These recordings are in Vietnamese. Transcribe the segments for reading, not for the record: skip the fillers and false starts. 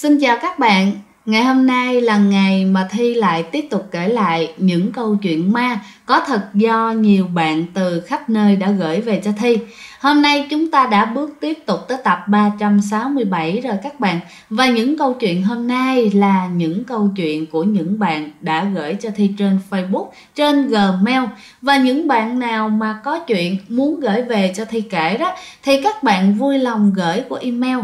Xin chào các bạn, ngày hôm nay là ngày mà Thi lại tiếp tục kể lại những câu chuyện ma có thật do nhiều bạn từ khắp nơi đã gửi về cho Thi. Hôm nay chúng ta đã bước tiếp tục tới tập 367 rồi các bạn. Và những câu chuyện hôm nay là những câu chuyện của những bạn đã gửi cho Thi trên Facebook, trên Gmail. Và những bạn nào mà có chuyện muốn gửi về cho Thi kể đó thì các bạn vui lòng gửi qua email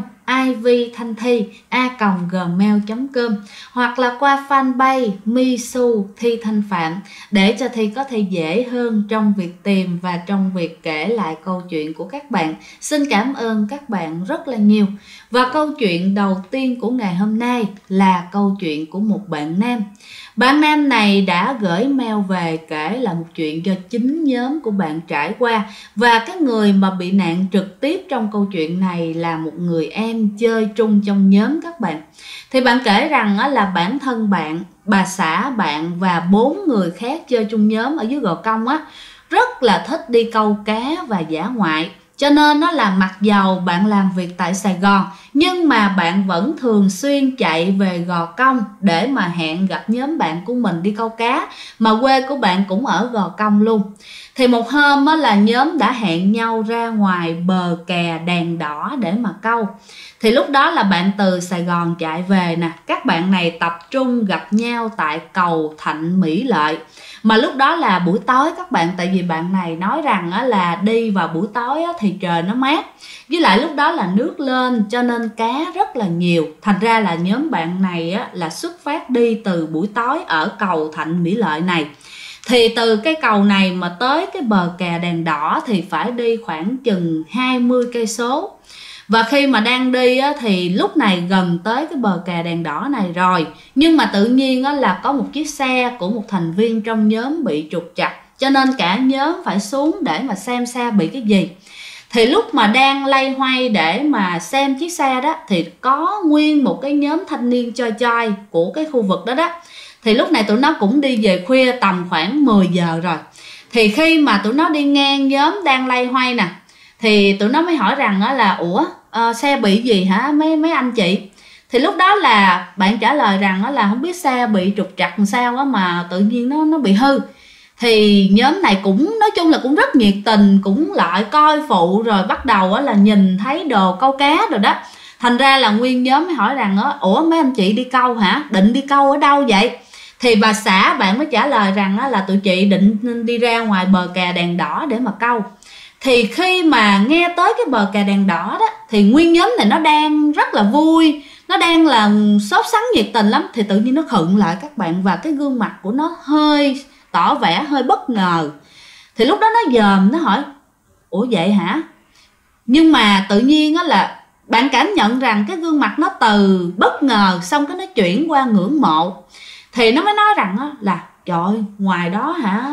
ivthanthi@gmail.com hoặc là qua fanpage Misu Thi Thanh Phạm để cho Thi có thể dễ hơn trong việc tìm và trong việc kể lại câu chuyện của các bạn. Xin cảm ơn các bạn rất là nhiều. Và câu chuyện đầu tiên của ngày hôm nay là câu chuyện của một bạn nam. Bạn nam này đã gửi mail về kể là một chuyện do chính nhóm của bạn trải qua, và cái người mà bị nạn trực tiếp trong câu chuyện này là một người em chơi chung trong nhóm các bạn. Thì bạn kể rằng là bản thân bạn, bà xã bạn và 4 người khác chơi chung nhóm ở dưới Gò Công rất là thích đi câu cá và dã ngoại. Cho nên là mặc dầu bạn làm việc tại Sài Gòn nhưng mà bạn vẫn thường xuyên chạy về Gò Công để mà hẹn gặp nhóm bạn của mình đi câu cá, mà quê của bạn cũng ở Gò Công luôn. Thì một hôm là nhóm đã hẹn nhau ra ngoài bờ kè Đèn Đỏ để mà câu. Thì lúc đó là bạn từ Sài Gòn chạy về nè, các bạn này tập trung gặp nhau tại cầu Thạnh Mỹ Lợi. Mà lúc đó là buổi tối các bạn, tại vì bạn này nói rằng là đi vào buổi tối thì trời nó mát, với lại lúc đó là nước lên cho nên cá rất là nhiều. Thành ra là nhóm bạn này là xuất phát đi từ buổi tối ở cầu Thạnh Mỹ Lợi này. Thì từ cái cầu này mà tới cái bờ kè Đèn Đỏ thì phải đi khoảng chừng 20 cây số. Và khi mà đang đi thì lúc này gần tới cái bờ kè Đèn Đỏ này rồi, nhưng mà tự nhiên là có một chiếc xe của một thành viên trong nhóm bị trục trặc, cho nên cả nhóm phải xuống để mà xem xe bị cái gì. Thì lúc mà đang loay hoay để mà xem chiếc xe đó thì có nguyên một cái nhóm thanh niên choi choi của cái khu vực đó đó. Thì lúc này tụi nó cũng đi về khuya tầm khoảng 10 giờ rồi. Thì khi mà tụi nó đi ngang nhóm đang loay hoay nè, thì tụi nó mới hỏi rằng là ủa xe bị gì hả mấy anh chị? Thì lúc đó là bạn trả lời rằng là không biết xe bị trục trặc làm sao mà tự nhiên nó bị hư. Thì nhóm này cũng nói chung là cũng rất nhiệt tình, cũng lại coi phụ, rồi bắt đầu là nhìn thấy đồ câu cá rồi đó. Thành ra là nguyên nhóm mới hỏi rằng ủa mấy anh chị đi câu hả? Định đi câu ở đâu vậy? Thì bà xã bạn mới trả lời rằng là tụi chị định đi ra ngoài bờ kè Đèn Đỏ để mà câu. Thì khi mà nghe tới cái bờ kè Đèn Đỏ đó thì nguyên nhóm này nó đang rất là vui, nó đang là sốt sắng nhiệt tình lắm. Thì tự nhiên nó khựng lại các bạn, và cái gương mặt của nó hơi tỏ vẻ hơi bất ngờ. Thì lúc đó nó dòm, nó hỏi ủa vậy hả? Nhưng mà tự nhiên là bạn cảm nhận rằng cái gương mặt nó từ bất ngờ xong cái nó chuyển qua ngưỡng mộ. Thì nó mới nói rằng là trời ơi, ngoài đó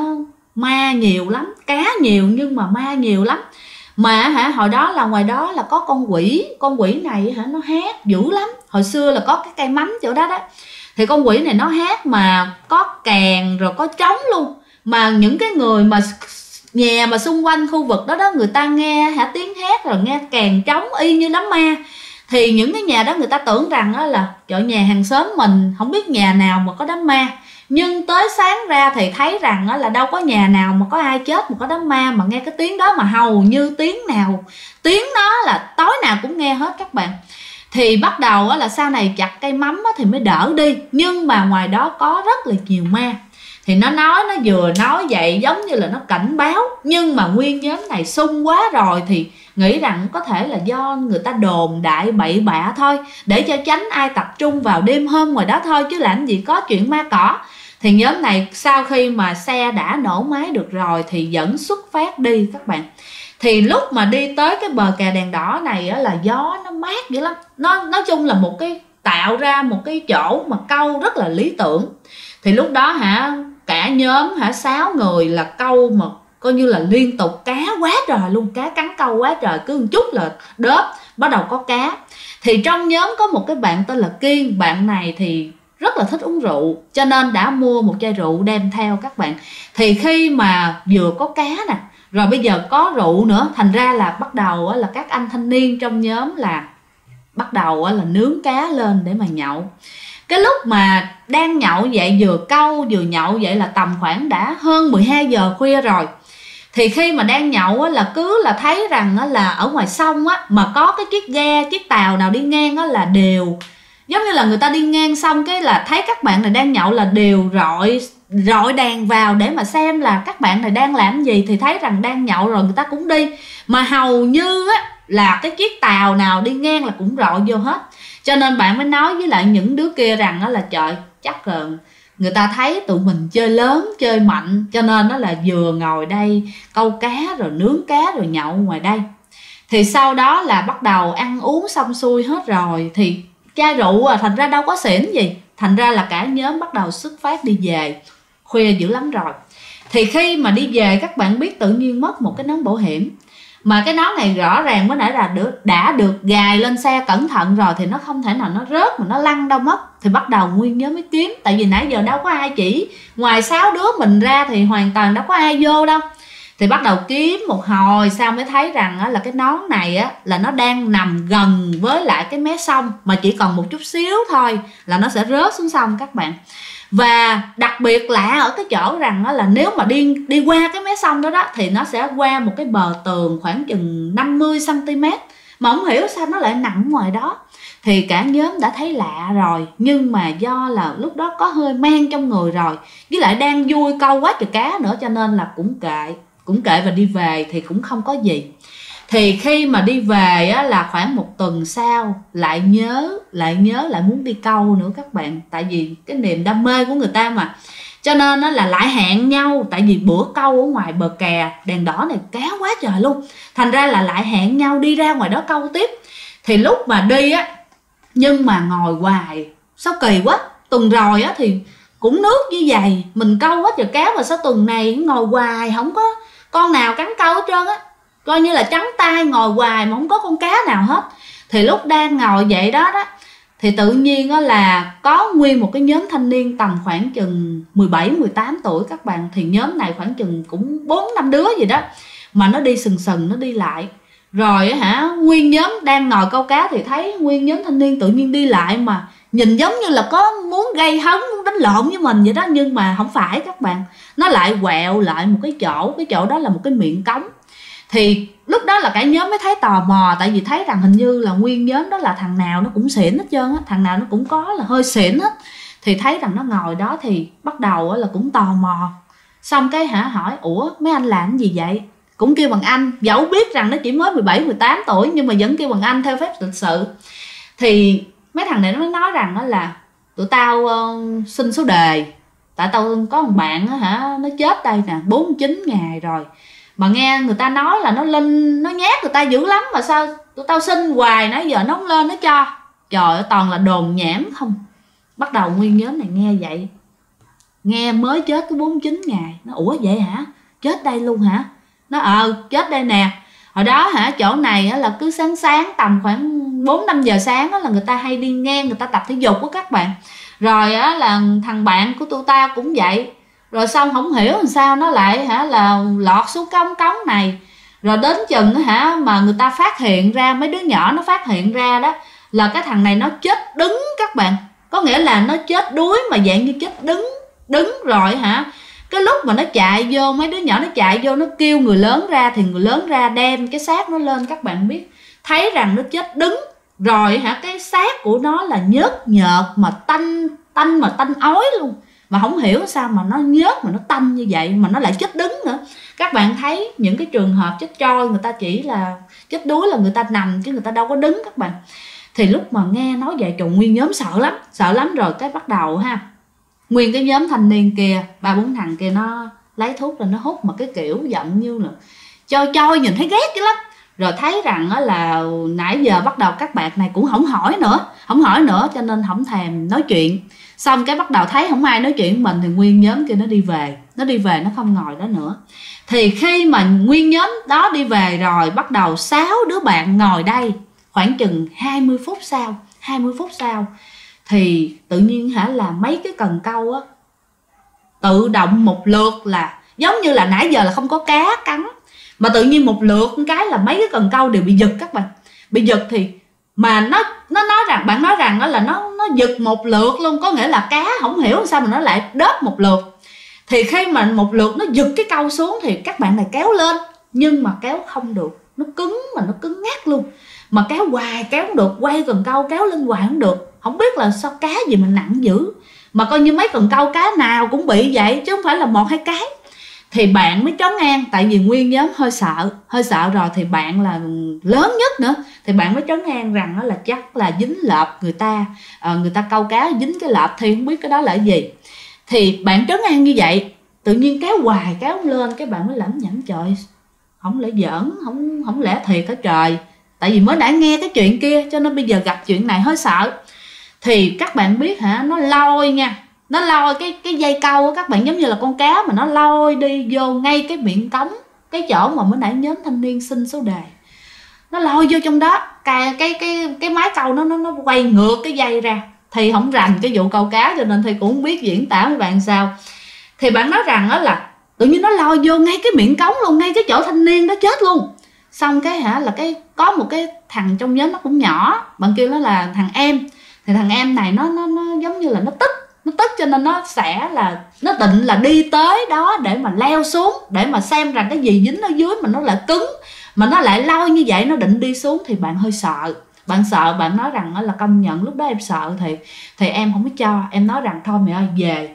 ma nhiều lắm, cá nhiều nhưng mà ma nhiều lắm. Mà hồi đó là ngoài đó là có con quỷ này nó hát dữ lắm. Hồi xưa là có cái cây mắm chỗ đó đó. Thì con quỷ này nó hát mà có kèn rồi có trống luôn. Mà những cái người mà nhà mà xung quanh khu vực đó người ta nghe tiếng hát rồi nghe kèn trống y như đám ma. Thì những cái nhà đó người ta tưởng rằng là chỗ nhà hàng xóm mình không biết nhà nào mà có đám ma. Nhưng tới sáng ra thì thấy rằng là đâu có nhà nào mà có ai chết mà có đám ma, mà nghe cái tiếng đó mà hầu như tiếng đó là tối nào cũng nghe hết các bạn. Thì bắt đầu là sau này chặt cây mắm thì mới đỡ đi, nhưng mà ngoài đó có rất là nhiều ma. Thì nó vừa nói vậy giống như là nó cảnh báo, nhưng mà nguyên nhóm này sung quá rồi thì nghĩ rằng có thể là do người ta đồn đại bậy bạ thôi, để cho tránh ai tập trung vào đêm hôm ngoài đó thôi, chứ làm gì có chuyện ma cỏ. Thì nhóm này sau khi mà xe đã nổ máy được rồi thì vẫn xuất phát đi các bạn. Thì lúc mà đi tới cái bờ kè Đèn Đỏ này là gió nó mát dữ lắm. Nó nói chung là một cái tạo ra một cái chỗ mà câu rất là lý tưởng. Thì lúc đó cả nhóm 6 người là câu mà coi như là liên tục, cá quá trời luôn, cá cắn câu quá trời, cứ một chút là đớp bắt đầu có cá. Thì trong nhóm có một cái bạn tên là Kiên. Bạn này thì rất là thích uống rượu, cho nên đã mua một chai rượu đem theo các bạn. Thì khi mà vừa có cá nè, rồi bây giờ có rượu nữa, thành ra là bắt đầu là các anh thanh niên trong nhóm là bắt đầu là nướng cá lên để mà nhậu. Cái lúc mà đang nhậu vậy, vừa câu vừa nhậu vậy là tầm khoảng đã hơn 12 giờ khuya rồi. Thì khi mà đang nhậu là cứ là thấy rằng là ở ngoài sông mà có cái chiếc ghe, chiếc tàu nào đi ngang là đều, giống như là người ta đi ngang xong cái là thấy các bạn này đang nhậu là đều rọi đèn vào để mà xem là các bạn này đang làm gì. Thì thấy rằng đang nhậu rồi người ta cũng đi, mà hầu như là cái chiếc tàu nào đi ngang là cũng rọi vô hết. Cho nên bạn mới nói với lại những đứa kia rằng là trời, chắc là người ta thấy tụi mình chơi lớn, chơi mạnh, cho nên là vừa ngồi đây câu cá rồi nướng cá rồi nhậu ngoài đây. Thì sau đó là bắt đầu ăn uống xong xuôi hết rồi, thì chai rượu thành ra đâu có xỉn gì. Thành ra là cả nhóm bắt đầu xuất phát đi về. Khuya dữ lắm rồi. Thì khi mà đi về, các bạn biết tự nhiên mất một cái nón bảo hiểm. Mà cái nón này rõ ràng mới nãy là đã được gài lên xe cẩn thận rồi, thì nó không thể nào nó rớt mà nó lăn đâu mất. Thì bắt đầu nguyên nhóm mới kiếm. Tại vì nãy giờ đâu có ai chỉ, ngoài 6 đứa mình ra thì hoàn toàn đâu có ai vô đâu. Thì bắt đầu kiếm một hồi sau mới thấy rằng là cái nón này là nó đang nằm gần với lại cái mé sông, mà chỉ còn một chút xíu thôi là nó sẽ rớt xuống sông các bạn. Và đặc biệt lạ ở cái chỗ rằng là nếu mà đi qua cái mé sông đó thì nó sẽ qua một cái bờ tường khoảng chừng 50 cm, mà không hiểu sao nó lại nằm ngoài đó. Thì cả nhóm đã thấy lạ rồi, nhưng mà do là lúc đó có hơi men trong người rồi, với lại đang vui câu quá trời cá nữa, cho nên là cũng kệ và đi về thì cũng không có gì. Thì khi mà đi về là khoảng một tuần sau lại muốn đi câu nữa các bạn. Tại vì cái niềm đam mê của người ta mà, cho nên là lại hẹn nhau. Tại vì bữa câu ở ngoài bờ kè đèn đỏ này cá quá trời luôn, thành ra là lại hẹn nhau đi ra ngoài đó câu tiếp. Thì lúc mà đi nhưng mà ngồi hoài sao kỳ quá. Tuần rồi thì cũng nước như vậy, mình câu quá trời cá, mà sao tuần này ngồi hoài không có con nào cắn câu hết trơn coi như là trắng tay ngồi hoài mà không có con cá nào hết. Thì lúc đang ngồi vậy đó thì tự nhiên là có nguyên một cái nhóm thanh niên tầm khoảng chừng 17-18 tuổi các bạn. Thì nhóm này khoảng chừng cũng 4-5 đứa gì đó, mà nó đi sừng sừng, nó đi lại. Rồi nguyên nhóm đang ngồi câu cá thì thấy nguyên nhóm thanh niên tự nhiên đi lại, mà nhìn giống như là có muốn gây hấn, muốn đánh lộn với mình vậy đó. Nhưng mà không phải các bạn, nó lại quẹo lại một cái chỗ đó là một cái miệng cống. Thì lúc đó là cả nhóm mới thấy tò mò, tại vì thấy rằng hình như là nguyên nhóm đó là thằng nào nó cũng xỉn hết trơn thằng nào nó cũng có là hơi xỉn hết. Thì thấy rằng nó ngồi đó thì bắt đầu là cũng tò mò. Xong cái hỏi ủa mấy anh làm cái gì vậy, cũng kêu bằng anh, dẫu biết rằng nó chỉ mới 17-18 tuổi nhưng mà vẫn kêu bằng anh theo phép lịch sự. Thì mấy thằng này nó mới nói rằng là tụi tao xin số đề, tại tao có một bạn nó chết đây nè 49 ngày rồi, mà nghe người ta nói là nó nhát người ta dữ lắm, mà sao tụi tao xin hoài nãy giờ nó không lên nó cho. Trời ơi, toàn là đồn nhảm không. Bắt đầu nguyên nhóm này nghe vậy, nghe mới chết cái 49 ngày, nó ủa vậy hả, chết đây luôn hả? Nó chết đây nè. Hồi đó chỗ này là cứ sáng tầm khoảng 4-5 giờ sáng là người ta hay đi ngang, người ta tập thể dục của các bạn. Rồi là thằng bạn của tụi tao cũng vậy. Rồi xong không hiểu làm sao nó lại là lọt xuống cống này. Rồi đến chừng mà người ta phát hiện ra, mấy đứa nhỏ nó phát hiện ra đó là cái thằng này nó chết đứng các bạn. Có nghĩa là nó chết đuối mà dạng như chết đứng rồi cái lúc mà nó chạy vô, mấy đứa nhỏ nó chạy vô, nó kêu người lớn ra, thì người lớn ra đem cái xác nó lên. Các bạn biết, thấy rằng nó chết đứng rồi cái xác của nó là nhớt nhợt mà tanh ói luôn. Mà không hiểu sao mà nó nhớt mà nó tanh như vậy, mà nó lại chết đứng nữa. Các bạn thấy những cái trường hợp chết trôi, người ta chỉ là chết đuối là người ta nằm chứ người ta đâu có đứng các bạn. Thì lúc mà nghe nói vậy, trời, nguyên nhóm sợ lắm. Rồi cái bắt đầu nguyên cái nhóm thanh niên kia, 3-4 thằng kia nó lấy thuốc rồi nó hút, mà cái kiểu giận như là choi nhìn thấy ghét dữ lắm. Rồi thấy rằng là nãy giờ bắt đầu các bạn này cũng không hỏi nữa, cho nên không thèm nói chuyện. Xong cái bắt đầu thấy không ai nói chuyện mình, thì nguyên nhóm kia nó đi về, nó không ngồi đó nữa. Thì khi mà nguyên nhóm đó đi về rồi, bắt đầu 6 đứa bạn ngồi đây. Khoảng chừng 20 phút sau thì tự nhiên là mấy cái cần câu tự động một lượt, là giống như là nãy giờ là không có cá cắn, mà tự nhiên một lượt cái là mấy cái cần câu đều bị giật các bạn. Bị giật thì mà nó nói rằng, bạn nói rằng đó là nó giật một lượt luôn, có nghĩa là cá không hiểu sao mà nó lại đớp một lượt. Thì khi mà một lượt nó giật cái câu xuống thì các bạn này kéo lên, nhưng mà kéo không được, nó cứng, mà nó cứng ngắt luôn, mà kéo hoài kéo không được, quay cần câu kéo lên hoài không được. Không biết là sao cá gì mà nặng dữ, mà coi như mấy cần câu cá nào cũng bị vậy chứ không phải là một hai cái. Thì bạn mới trấn an, tại vì nguyên nhóm hơi sợ rồi, thì bạn là lớn nhất nữa, thì bạn mới trấn an rằng đó là chắc là dính lợp người ta câu cá dính cái lợp, thì không biết cái đó là cái gì. Thì bạn trấn an như vậy, tự nhiên kéo hoài kéo không lên, cái bạn mới lẩm nhẩm trời, không lẽ giỡn, không lẽ thiệt hả trời. Tại vì mới đã nghe cái chuyện kia cho nên bây giờ gặp chuyện này hơi sợ. Thì các bạn biết hả, nó lôi nha, nó lôi cái dây câu các bạn, giống như là con cá mà nó lôi đi vô ngay cái miệng cống, cái chỗ mà mới nãy nhóm thanh niên xin số đề, nó lôi vô trong đó. Cái máy câu nó quay ngược cái dây ra, thì không rành cái vụ câu cá cho nên thì cũng không biết diễn tả với bạn sao. Thì bạn nói rằng đó là tự nhiên nó lôi vô ngay cái miệng cống luôn, ngay cái chỗ thanh niên đó chết luôn. Xong cái hả là có một cái thằng trong nhóm nó cũng nhỏ, bạn kêu nó là thằng em. Thì thằng em này nó giống như là nó tức cho nên nó sẽ là nó định là đi tới đó để mà leo xuống, để mà xem rằng cái gì dính ở dưới mà nó lại cứng, mà nó lại lôi như vậy, nó định đi xuống. Thì bạn hơi sợ, bạn nói rằng là công nhận lúc đó em sợ, thì em không có cho, em nói rằng thôi mày ơi về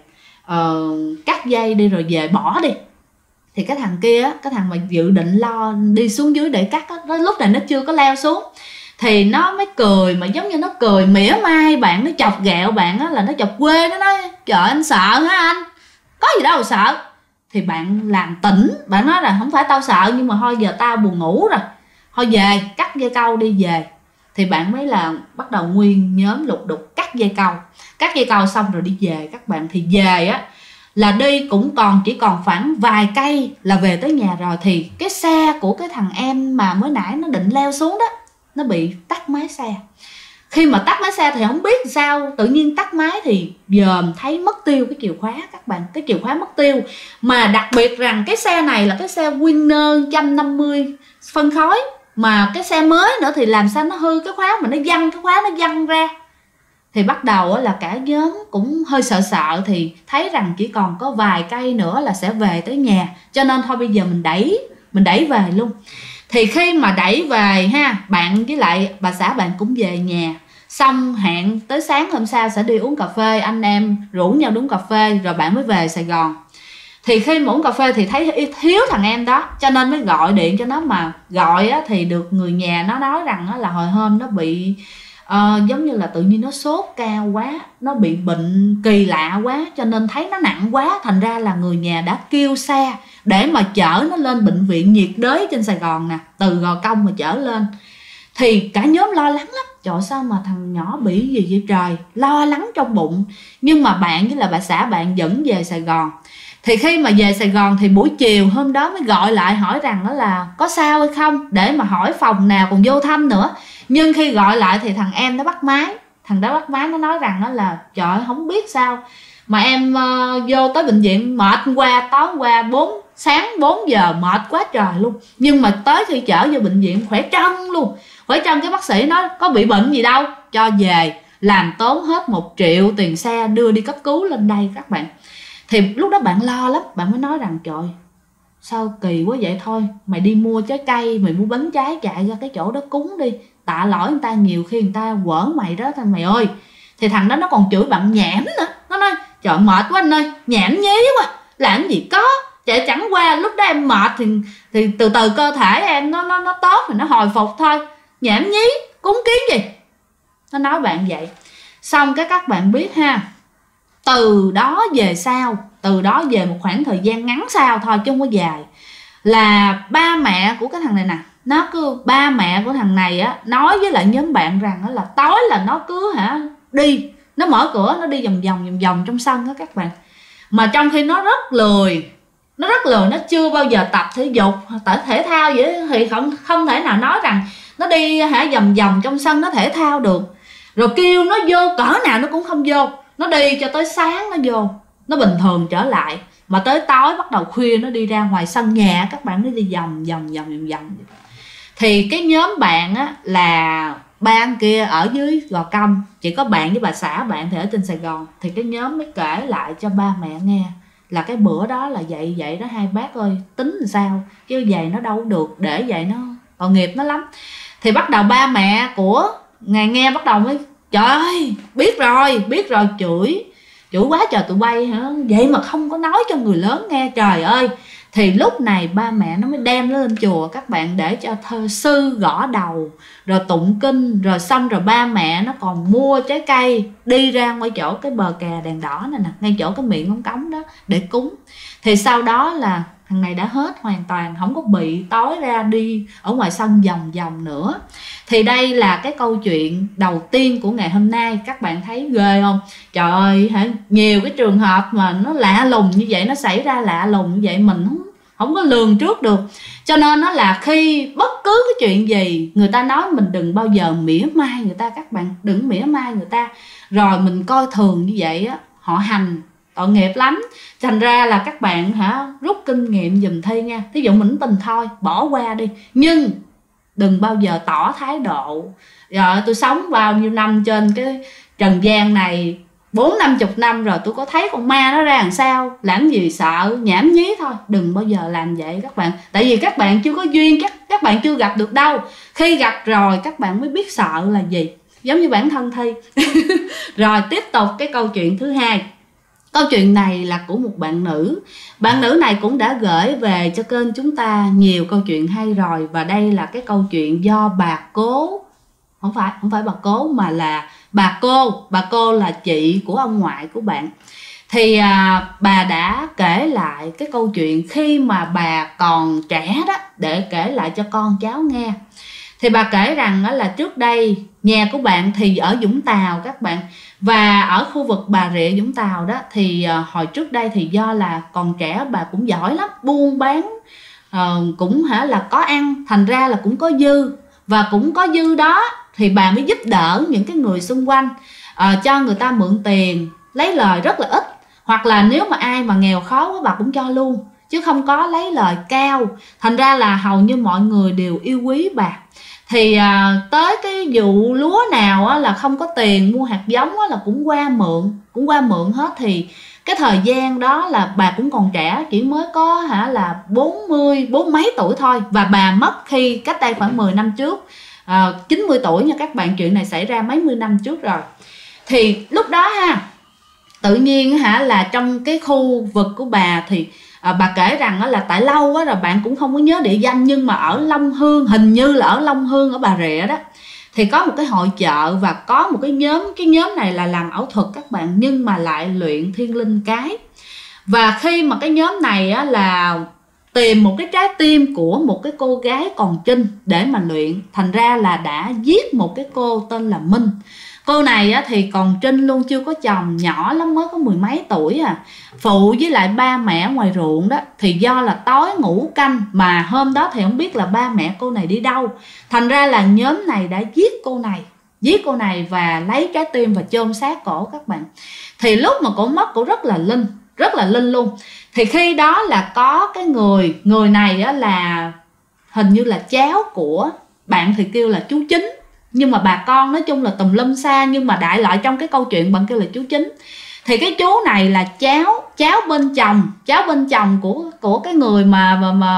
cắt dây đi rồi về bỏ đi. Thì cái thằng kia, cái thằng mà dự định lo đi xuống dưới để cắt đó, lúc này nó chưa có leo xuống, thì nó mới cười, mà giống như nó cười mỉa mai bạn, nó chọc ghẹo bạn á, là nó chọc quê, nó nói trời anh sợ hả anh, có gì đâu mà sợ. Thì bạn làm tỉnh, bạn nói là không phải tao sợ, nhưng mà thôi giờ tao buồn ngủ rồi, thôi về cắt dây câu đi về. Thì bạn mới là bắt đầu nguyên nhóm lục đục cắt dây câu xong rồi đi về các bạn. Thì về á là đi cũng chỉ còn khoảng vài cây là về tới nhà rồi. Thì cái xe của cái thằng em mà mới nãy nó định leo xuống đó, nó bị tắt máy xe. Khi mà tắt máy xe thì không biết sao tự nhiên tắt máy, thì dòm thấy mất tiêu cái chìa khóa các bạn, cái chìa khóa mất tiêu. Mà đặc biệt rằng cái xe này là cái xe Winner 150 phân khối, mà cái xe mới nữa thì làm sao nó hư cái khóa, mà cái khóa nó văng ra. Thì bắt đầu là cả nhóm cũng hơi sợ, thì thấy rằng chỉ còn có vài cây nữa là sẽ về tới nhà, cho nên thôi bây giờ mình đẩy về luôn. Thì khi mà đẩy về ha, bạn với lại bà xã bạn cũng về nhà, xong hẹn tới sáng hôm sau sẽ đi uống cà phê, anh em rủ nhau đi uống cà phê rồi bạn mới về Sài Gòn. Thì khi mà uống cà phê thì thấy thiếu thằng em đó, cho nên mới gọi điện cho nó, mà gọi á, thì được người nhà nó nói rằng là hồi hôm nó bị giống như là tự nhiên nó sốt cao quá, nó bị bệnh kỳ lạ quá, cho nên thấy nó nặng quá, thành ra là người nhà đã kêu xe để mà chở nó lên bệnh viện nhiệt đới trên Sài Gòn nè, từ Gò Công mà chở lên. Thì cả nhóm lo lắng lắm, trời sao mà thằng nhỏ bị gì vậy trời, lo lắng trong bụng. Nhưng mà bạn với là bà xã bạn dẫn về Sài Gòn. Thì khi mà về Sài Gòn thì buổi chiều hôm đó mới gọi lại hỏi rằng đó là có sao hay không, để mà hỏi phòng nào còn vô thăm nữa. Nhưng khi gọi lại thì thằng em nó bắt máy, nó nói rằng đó là trời không biết sao mà em vô tới bệnh viện mệt qua, tối qua sáng 4 giờ mệt quá trời luôn. Nhưng mà tới khi chở vô bệnh viện khỏe trân luôn, khỏe trân. Cái bác sĩ nói có bị bệnh gì đâu, cho về, làm tốn hết 1 triệu tiền xe đưa đi cấp cứu lên đây các bạn. Thì lúc đó bạn lo lắm, bạn mới nói rằng trời sao kỳ quá vậy, thôi mày đi mua trái cây, mày mua bánh trái chạy ra cái chỗ đó cúng đi, tạ lỗi người ta, nhiều khi người ta quở mày đó thôi mày ơi. Thì thằng đó nó còn chửi bạn nhảm nữa, nó nói trời mệt quá anh ơi, nhảm nhí quá, làm gì có, chạy chẳng qua lúc đó em mệt thì từ từ cơ thể em nó tốt thì nó hồi phục thôi, nhảm nhí cúng kiến gì. Nó nói bạn vậy. Xong cái các bạn biết ha, từ đó về một khoảng thời gian ngắn sau thôi chứ không có dài, là ba mẹ của cái thằng này nè, ba mẹ của thằng này á nói với lại nhóm bạn rằng là tối là nó cứ đi, nó mở cửa nó đi vòng vòng trong sân đó các bạn. Mà trong khi nó rất lười, nó chưa bao giờ tập thể dục tập thể thao vậy, thì không thể nào nói rằng nó đi vòng vòng trong sân nó thể thao được. Rồi kêu nó vô cỡ nào nó cũng không vô, nó đi cho tới sáng nó vô, nó bình thường trở lại. Mà tới tối bắt đầu khuya nó đi ra ngoài sân nhà các bạn, nó đi vòng. Thì cái nhóm bạn á là ba anh kia ở dưới Gò Công, chỉ có bạn với bà xã bạn thì ở trên Sài Gòn. Thì cái nhóm mới kể lại cho ba mẹ nghe là cái bữa đó là vậy đó hai bác ơi, tính làm sao chứ vậy nó đâu được, để vậy nó tội nghiệp nó lắm. Thì bắt đầu ba mẹ của ngài nghe bắt đầu mới trời ơi biết rồi chửi quá trời tụi bay hả, vậy mà không có nói cho người lớn nghe, trời ơi. Thì lúc này ba mẹ nó mới đem nó lên chùa các bạn, để cho thơ sư gõ đầu rồi tụng kinh, rồi xong rồi ba mẹ nó còn mua trái cây đi ra ngoài chỗ cái bờ kè đèn đỏ này nè, ngay chỗ cái miệng ống cống đó để cúng. Thì sau đó là thằng này đã hết hoàn toàn, không có bị tối ra đi ở ngoài sân vòng vòng nữa. Thì đây là cái câu chuyện đầu tiên của ngày hôm nay. Các bạn thấy ghê không? Trời ơi, nhiều cái trường hợp mà nó lạ lùng như vậy, nó xảy ra lạ lùng như vậy, mình không có lường trước được. Cho nên nó là khi bất cứ cái chuyện gì người ta nói mình đừng bao giờ mỉa mai người ta, các bạn đừng mỉa mai người ta. Rồi mình coi thường như vậy á, họ hành tội nghiệp lắm. Thành ra là các bạn rút kinh nghiệm giùm Thi nha. Thí dụ mình tình thôi, bỏ qua đi, nhưng đừng bao giờ tỏ thái độ rồi tôi sống bao nhiêu năm trên cái trần gian này, 40-50 năm rồi, tôi có thấy con ma nó ra làm sao, làm gì sợ, nhảm nhí thôi. Đừng bao giờ làm vậy các bạn, tại vì các bạn chưa có duyên, các bạn chưa gặp được đâu. Khi gặp rồi các bạn mới biết sợ là gì, giống như bản thân Thi. Rồi tiếp tục cái câu chuyện thứ hai. Câu chuyện này là của một bạn nữ. Bạn nữ này cũng đã gửi về cho kênh chúng ta nhiều câu chuyện hay rồi. Và đây là cái câu chuyện do bà Cố, không phải bà Cố mà là bà cô. Bà cô là chị của ông ngoại của bạn. Thì bà đã kể lại cái câu chuyện khi mà bà còn trẻ đó, để kể lại cho con cháu nghe. Thì bà kể rằng là trước đây nhà của bạn thì ở Vũng Tàu các bạn. Và ở khu vực Bà Rịa Vũng Tàu đó thì hồi trước đây thì do là còn trẻ bà cũng giỏi lắm, buôn bán cũng là có ăn, thành ra là cũng có dư. Và cũng có dư đó thì bà mới giúp đỡ những cái người xung quanh, cho người ta mượn tiền, lấy lời rất là ít. Hoặc là nếu mà ai mà nghèo khó quá bà cũng cho luôn, chứ không có lấy lời cao. Thành ra là hầu như mọi người đều yêu quý bà. Thì tới cái vụ lúa nào là không có tiền mua hạt giống là cũng qua mượn hết. Thì cái thời gian đó là bà cũng còn trẻ, chỉ mới có là 40 mấy tuổi thôi. Và bà mất khi cách đây khoảng 10 năm trước, 90 tuổi nha các bạn. Chuyện này xảy ra mấy mươi năm trước rồi. Thì lúc đó tự nhiên là trong cái khu vực của bà thì bà kể rằng là tại lâu quá rồi bạn cũng không có nhớ địa danh, nhưng mà ở Long Hương, hình như là ở Long Hương ở Bà Rịa đó, thì có một cái hội chợ và có một cái nhóm này là làm ảo thuật các bạn, nhưng mà lại luyện thiên linh cái. Và khi mà cái nhóm này là tìm một cái trái tim của một cái cô gái còn trinh để mà luyện, thành ra là đã giết một cái cô tên là Minh. Cô này thì còn trinh luôn, chưa có chồng, nhỏ lắm, mới có 10 mấy tuổi phụ với lại ba mẹ ngoài ruộng đó. Thì do là tối ngủ canh, mà hôm đó thì không biết là ba mẹ cô này đi đâu, thành ra là nhóm này đã giết cô này và lấy trái tim và chôn xác cổ các bạn. Thì lúc mà cổ mất, cổ rất là linh luôn. Thì khi đó là có cái người này là hình như là cháu của bạn, thì kêu là chú Chính, nhưng mà bà con nói chung là tùm lum xa, nhưng mà đại loại trong cái câu chuyện bạn kêu là chú Chính. Thì cái chú này là cháu bên chồng của cái người mà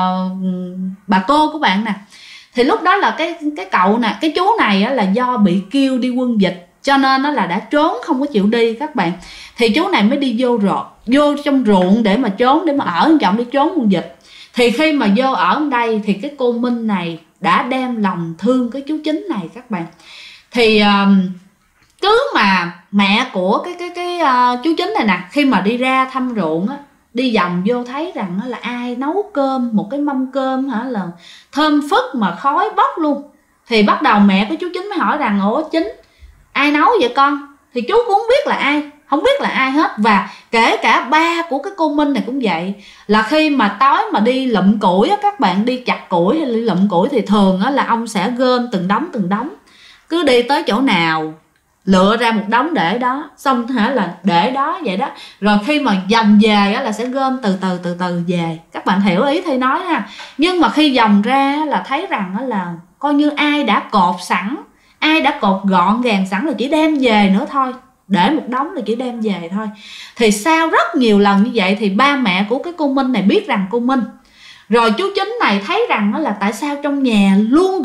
bà cô của bạn nè. Thì lúc đó là cái cậu nè, cái chú này là do bị kêu đi quân dịch, cho nên nó là đã trốn không có chịu đi các bạn. Thì chú này mới đi vô trong ruộng để mà trốn, để mà ở trọng để trốn quân dịch. Thì khi mà vô ở đây thì cái cô Minh này đã đem lòng thương cái chú Chính này các bạn. Thì cứ mà mẹ của cái chú Chính này nè, khi mà đi ra thăm ruộng đi vòng vô thấy rằng là ai nấu cơm, một cái mâm cơm là thơm phức mà khói bốc luôn. Thì bắt đầu mẹ của chú Chính mới hỏi rằng ủa Chính, ai nấu vậy con? Thì chú cũng không biết là ai, không biết là ai hết. Và kể cả ba của cái cô Minh này cũng vậy, là khi mà tối mà đi lụm củi các bạn, đi chặt củi hay đi lụm củi thì thường là ông sẽ gom từng đống, cứ đi tới chỗ nào lựa ra một đống để đó, xong là để đó vậy đó. Rồi khi mà dòng về là sẽ gom từ từ về. Các bạn hiểu ý Thi nói ha. Nhưng mà khi dòng ra là thấy rằng là coi như ai đã cột sẵn, ai đã cột gọn gàng sẵn là chỉ đem về nữa thôi, để một đống là chỉ đem về thôi. Thì sau rất nhiều lần như vậy thì ba mẹ của cái cô Minh này biết rằng cô Minh, rồi chú Chính này thấy rằng đó là tại sao trong nhà luôn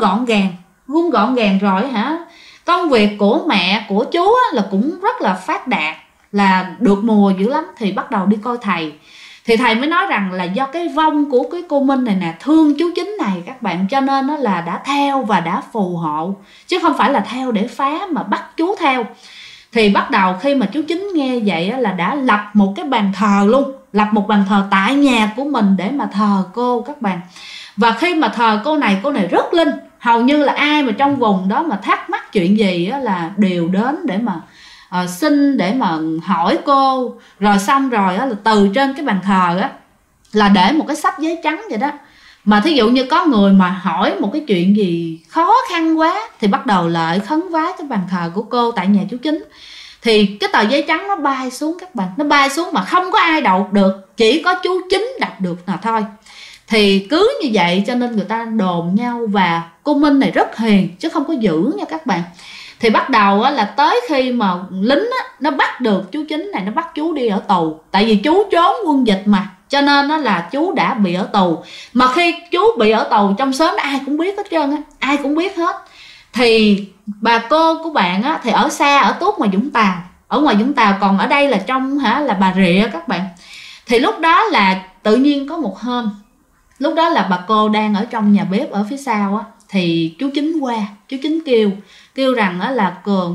gọn gàng rồi hả, công việc của mẹ của chú là cũng rất là phát đạt, là được mùa dữ lắm. Thì bắt đầu đi coi thầy, thì thầy mới nói rằng là do cái vong của cái cô Minh này nè thương chú Chính này các bạn, cho nên nó là đã theo và đã phù hộ, chứ không phải là theo để phá mà bắt chú theo. Thì bắt đầu khi mà chú Chính nghe vậy là đã lập một cái bàn thờ luôn, lập một bàn thờ tại nhà của mình để mà thờ cô các bạn. Và khi mà thờ cô này rất linh, hầu như là ai mà trong vùng đó mà thắc mắc chuyện gì là đều đến để mà xin, để mà hỏi cô. Rồi xong rồi là từ trên cái bàn thờ là để một cái xấp giấy trắng vậy đó, mà thí dụ như có người mà hỏi một cái chuyện gì khó khăn quá thì bắt đầu lại khấn vái cái bàn thờ của cô tại nhà chú Chính. Thì cái tờ giấy trắng nó bay xuống các bạn, nó bay xuống mà không có ai đọc được, chỉ có chú Chính đọc được nào thôi. Thì cứ như vậy cho nên người ta đồn nhau, và cô Minh này rất hiền chứ không có dữ nha các bạn. Thì bắt đầu là tới khi mà lính nó bắt được chú Chính này, nó bắt chú đi ở tù, tại vì chú trốn quân dịch mà, cho nên là chú đã bị ở tù. Mà khi chú bị ở tù trong xóm ai cũng biết hết trơn á, ai cũng biết hết. Thì bà cô của bạn thì ở xa, ở Tuốt ngoài Vũng Tàu, ở ngoài Vũng Tàu, còn ở đây là trong là Bà Rịa các bạn. Thì lúc đó là tự nhiên có một hôm, lúc đó là bà cô đang ở trong nhà bếp ở phía sau thì chú Chính qua, chú Chính kêu rằng là Cường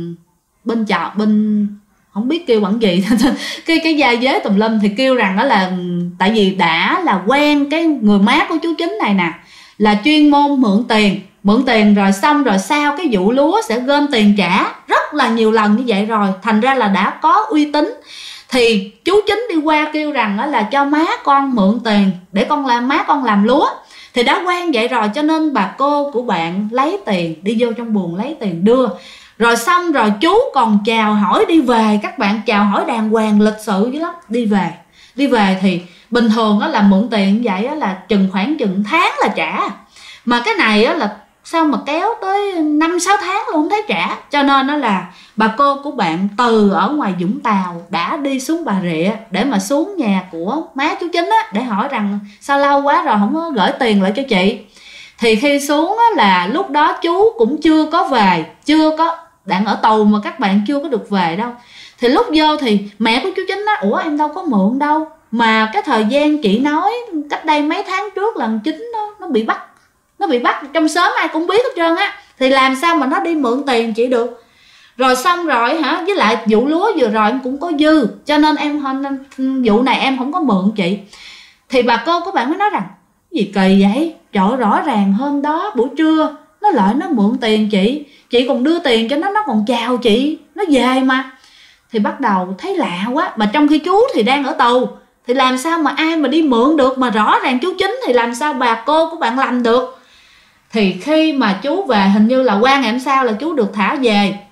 bên chợ bên không biết kêu bằng gì cái gia giới tùm lum, thì kêu rằng đó là tại vì đã là quen cái người má của chú Chính này nè, là chuyên môn mượn tiền rồi xong rồi sau cái vụ lúa sẽ gom tiền trả rất là nhiều lần như vậy rồi, thành ra là đã có uy tín. Thì chú Chính đi qua kêu rằng là cho má con mượn tiền để má con làm lúa. Thì đã quen vậy rồi cho nên bà cô của bạn lấy tiền, đi vô trong buồng lấy tiền đưa. Rồi xong rồi chú còn chào hỏi đi về các bạn, chào hỏi đàng hoàng lịch sự dữ lắm. Đi về thì bình thường là mượn tiền vậy là khoảng chừng tháng là trả. Mà cái này là sao mà kéo tới 5-6 tháng luôn không thấy trả. Cho nên là bà cô của bạn từ ở ngoài Vũng Tàu đã đi xuống Bà Rịa để mà xuống nhà của má chú Chính để hỏi rằng sao lâu quá rồi không có gửi tiền lại cho chị. Thì khi xuống là lúc đó chú cũng chưa có về, đang ở tù mà các bạn, chưa có được về đâu. Thì lúc vô thì mẹ của chú Chính nói ủa em đâu có mượn đâu, mà cái thời gian chị nói cách đây mấy tháng trước là Chính nó bị bắt trong xóm ai cũng biết hết trơn thì làm sao mà nó đi mượn tiền chị được. Rồi xong rồi với lại vụ lúa vừa rồi em cũng có dư, cho nên vụ này em không có mượn chị. Thì bà cô của bạn mới nói rằng gì kỳ vậy, trời, rõ ràng hôm đó buổi trưa nó lại nó mượn tiền chị còn đưa tiền cho nó còn chào chị, nó về mà. Thì bắt đầu thấy lạ quá, mà trong khi chú thì đang ở tù thì làm sao mà ai mà đi mượn được, mà rõ ràng chú Chính thì làm sao bà cô của bạn làm được. Thì khi mà chú về, hình như là qua ngày hôm sau là chú được thả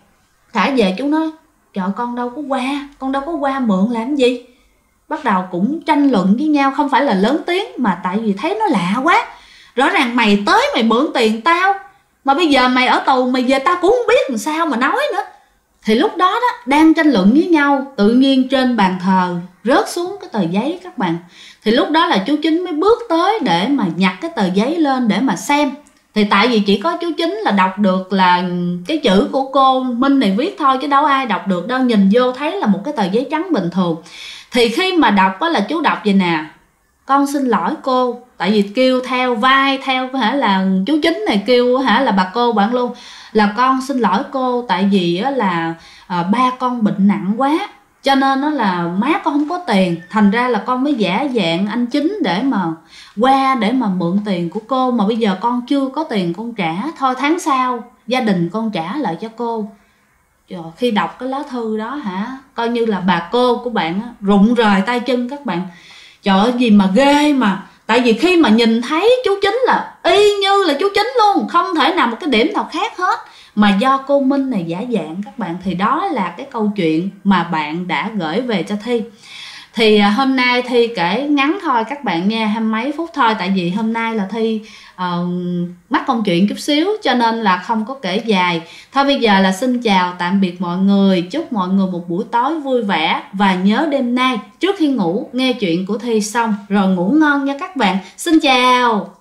về, chú nói trời con đâu có qua mượn làm gì. Bắt đầu cũng tranh luận với nhau, không phải là lớn tiếng mà tại vì thấy nó lạ quá. Rõ ràng mày tới mày mượn tiền tao, mà bây giờ mày ở tù mày về tao cũng không biết làm sao mà nói nữa. Thì lúc đó đang tranh luận với nhau, tự nhiên trên bàn thờ rớt xuống cái tờ giấy các bạn. Thì lúc đó là chú Chính mới bước tới để mà nhặt cái tờ giấy lên để mà xem. Thì tại vì chỉ có chú Chính là đọc được là cái chữ của cô Minh này viết thôi, chứ đâu ai đọc được đâu, nhìn vô thấy là một cái tờ giấy trắng bình thường. Thì khi mà đọc là chú đọc vậy nè: con xin lỗi cô, tại vì kêu theo vai theo là chú Chính này kêu là bà cô bạn luôn, là con xin lỗi cô tại vì là ba con bệnh nặng quá, cho nên là má con không có tiền, thành ra là con mới giả dạng anh Chính để mà qua để mà mượn tiền của cô, mà bây giờ con chưa có tiền con trả, thôi tháng sau gia đình con trả lại cho cô. Trời, khi đọc cái lá thư đó coi như là bà cô của bạn rụng rời tay chân các bạn. Trời ơi gì mà ghê mà. Tại vì khi mà nhìn thấy chú Chính là y như là chú Chính luôn, không thể nào một cái điểm nào khác hết, mà do cô Minh này giả dạng các bạn. Thì đó là cái câu chuyện mà bạn đã gửi về cho Thi. Thì hôm nay Thi kể ngắn thôi các bạn nha, 20 mấy phút thôi, tại vì hôm nay là Thi mắc công chuyện chút xíu cho nên là không có kể dài. Thôi bây giờ là xin chào tạm biệt mọi người, chúc mọi người một buổi tối vui vẻ, và nhớ đêm nay trước khi ngủ nghe chuyện của Thi xong rồi ngủ ngon nha các bạn. Xin chào.